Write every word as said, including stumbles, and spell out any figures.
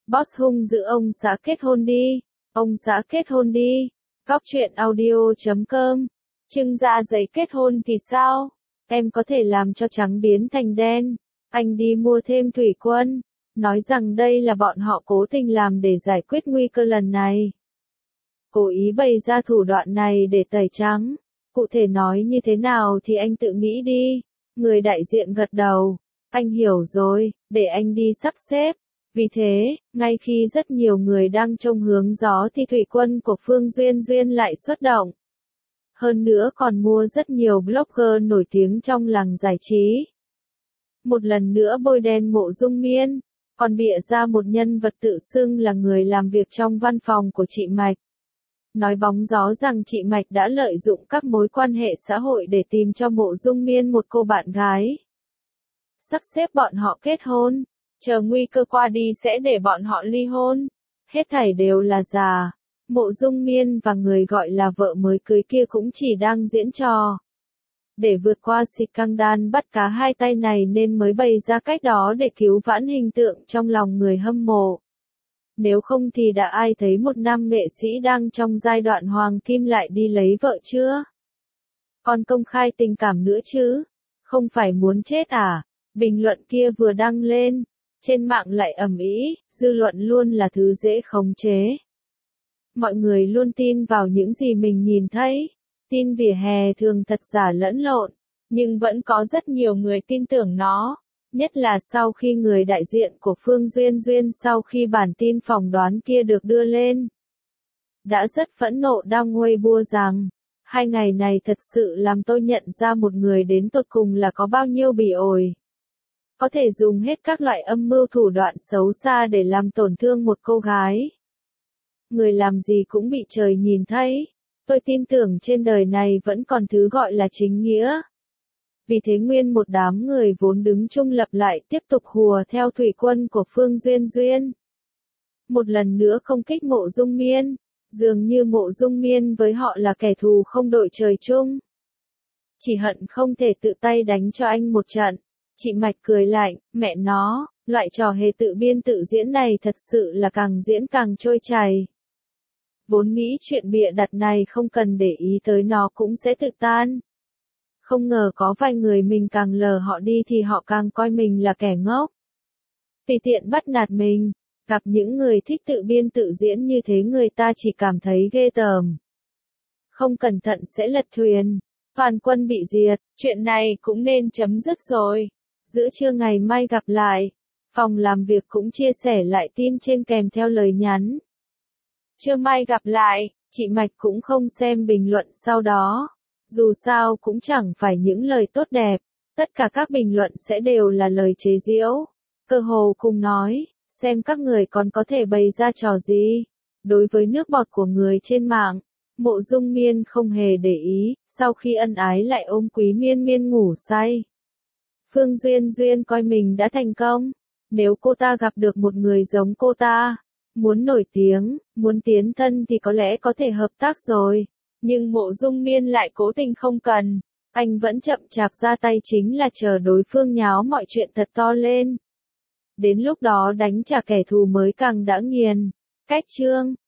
Boss hung dữ ông xã kết hôn đi. Ông xã kết hôn đi. Góc truyện audio chấm com. Trưng da giấy kết hôn thì sao? Em có thể làm cho trắng biến thành đen. Anh đi mua thêm thủy quân. Nói rằng đây là bọn họ cố tình làm để giải quyết nguy cơ lần này. Cố ý bày ra thủ đoạn này để tẩy trắng. Cụ thể nói như thế nào thì anh tự nghĩ đi. Người đại diện gật đầu. Anh hiểu rồi, để anh đi sắp xếp. Vì thế, ngay khi rất nhiều người đang trông hướng gió thì thủy quân của Phương Duyên Duyên lại xuất động. Hơn nữa còn mua rất nhiều blogger nổi tiếng trong làng giải trí. Một lần nữa bôi đen Mộ Dung Miên, còn bịa ra một nhân vật tự xưng là người làm việc trong văn phòng của chị Mạch. Nói bóng gió rằng chị Mạch đã lợi dụng các mối quan hệ xã hội để tìm cho Mộ Dung Miên một cô bạn gái. Sắp xếp bọn họ kết hôn, chờ nguy cơ qua đi sẽ để bọn họ ly hôn. Hết thảy đều là giả. Mộ Dung Miên và người gọi là vợ mới cưới kia cũng chỉ đang diễn trò. Để vượt qua scandal bắt cá hai tay này nên mới bày ra cách đó để cứu vãn hình tượng trong lòng người hâm mộ. Nếu không thì đã ai thấy một nam nghệ sĩ đang trong giai đoạn hoàng kim lại đi lấy vợ chưa? Còn công khai tình cảm nữa chứ? Không phải muốn chết à? Bình luận kia vừa đăng lên, trên mạng lại ầm ĩ, dư luận luôn là thứ dễ khống chế. Mọi người luôn tin vào những gì mình nhìn thấy. Tin vỉa hè thường thật giả lẫn lộn, nhưng vẫn có rất nhiều người tin tưởng nó. Nhất là sau khi người đại diện của Phương Duyên Duyên sau khi bản tin phỏng đoán kia được đưa lên, đã rất phẫn nộ đăng Weibo rằng, hai ngày này thật sự làm tôi nhận ra một người đến tột cùng là có bao nhiêu bỉ ổi. Có thể dùng hết các loại âm mưu thủ đoạn xấu xa để làm tổn thương một cô gái. Người làm gì cũng bị trời nhìn thấy. Tôi tin tưởng trên đời này vẫn còn thứ gọi là chính nghĩa. Vì thế nguyên một đám người vốn đứng trung lập lại tiếp tục hùa theo thủy quân của Phương Duyên Duyên. Một lần nữa công kích Mộ Dung Miên, dường như Mộ Dung Miên với họ là kẻ thù không đội trời chung. Chỉ hận không thể tự tay đánh cho anh một trận. Chị Mạch cười lạnh, mẹ nó, loại trò hề tự biên tự diễn này thật sự là càng diễn càng trôi chảy. Vốn nghĩ chuyện bịa đặt này không cần để ý tới nó cũng sẽ tự tan. Không ngờ có vài người mình càng lờ họ đi thì họ càng coi mình là kẻ ngốc. Tùy tiện bắt nạt mình, gặp những người thích tự biên tự diễn như thế người ta chỉ cảm thấy ghê tởm. Không cẩn thận sẽ lật thuyền, toàn quân bị diệt, chuyện này cũng nên chấm dứt rồi. Giữa trưa ngày mai gặp lại, phòng làm việc cũng chia sẻ lại tin trên kèm theo lời nhắn. Trưa mai gặp lại, chị Mạch cũng không xem bình luận sau đó. Dù sao cũng chẳng phải những lời tốt đẹp, tất cả các bình luận sẽ đều là lời chế giễu. Cơ hồ cùng nói, xem các người còn có thể bày ra trò gì. Đối với nước bọt của người trên mạng, Mộ Dung Miên không hề để ý, sau khi ân ái lại ôm Quý Miên Miên ngủ say. Phương Duyên Duyên coi mình đã thành công, nếu cô ta gặp được một người giống cô ta, muốn nổi tiếng, muốn tiến thân thì có lẽ có thể hợp tác rồi. Nhưng Mộ Dung Miên lại cố tình không cần, anh vẫn chậm chạp ra tay chính là chờ đối phương nháo mọi chuyện thật to lên. Đến lúc đó đánh trả kẻ thù mới càng đã nghiền. Cách chương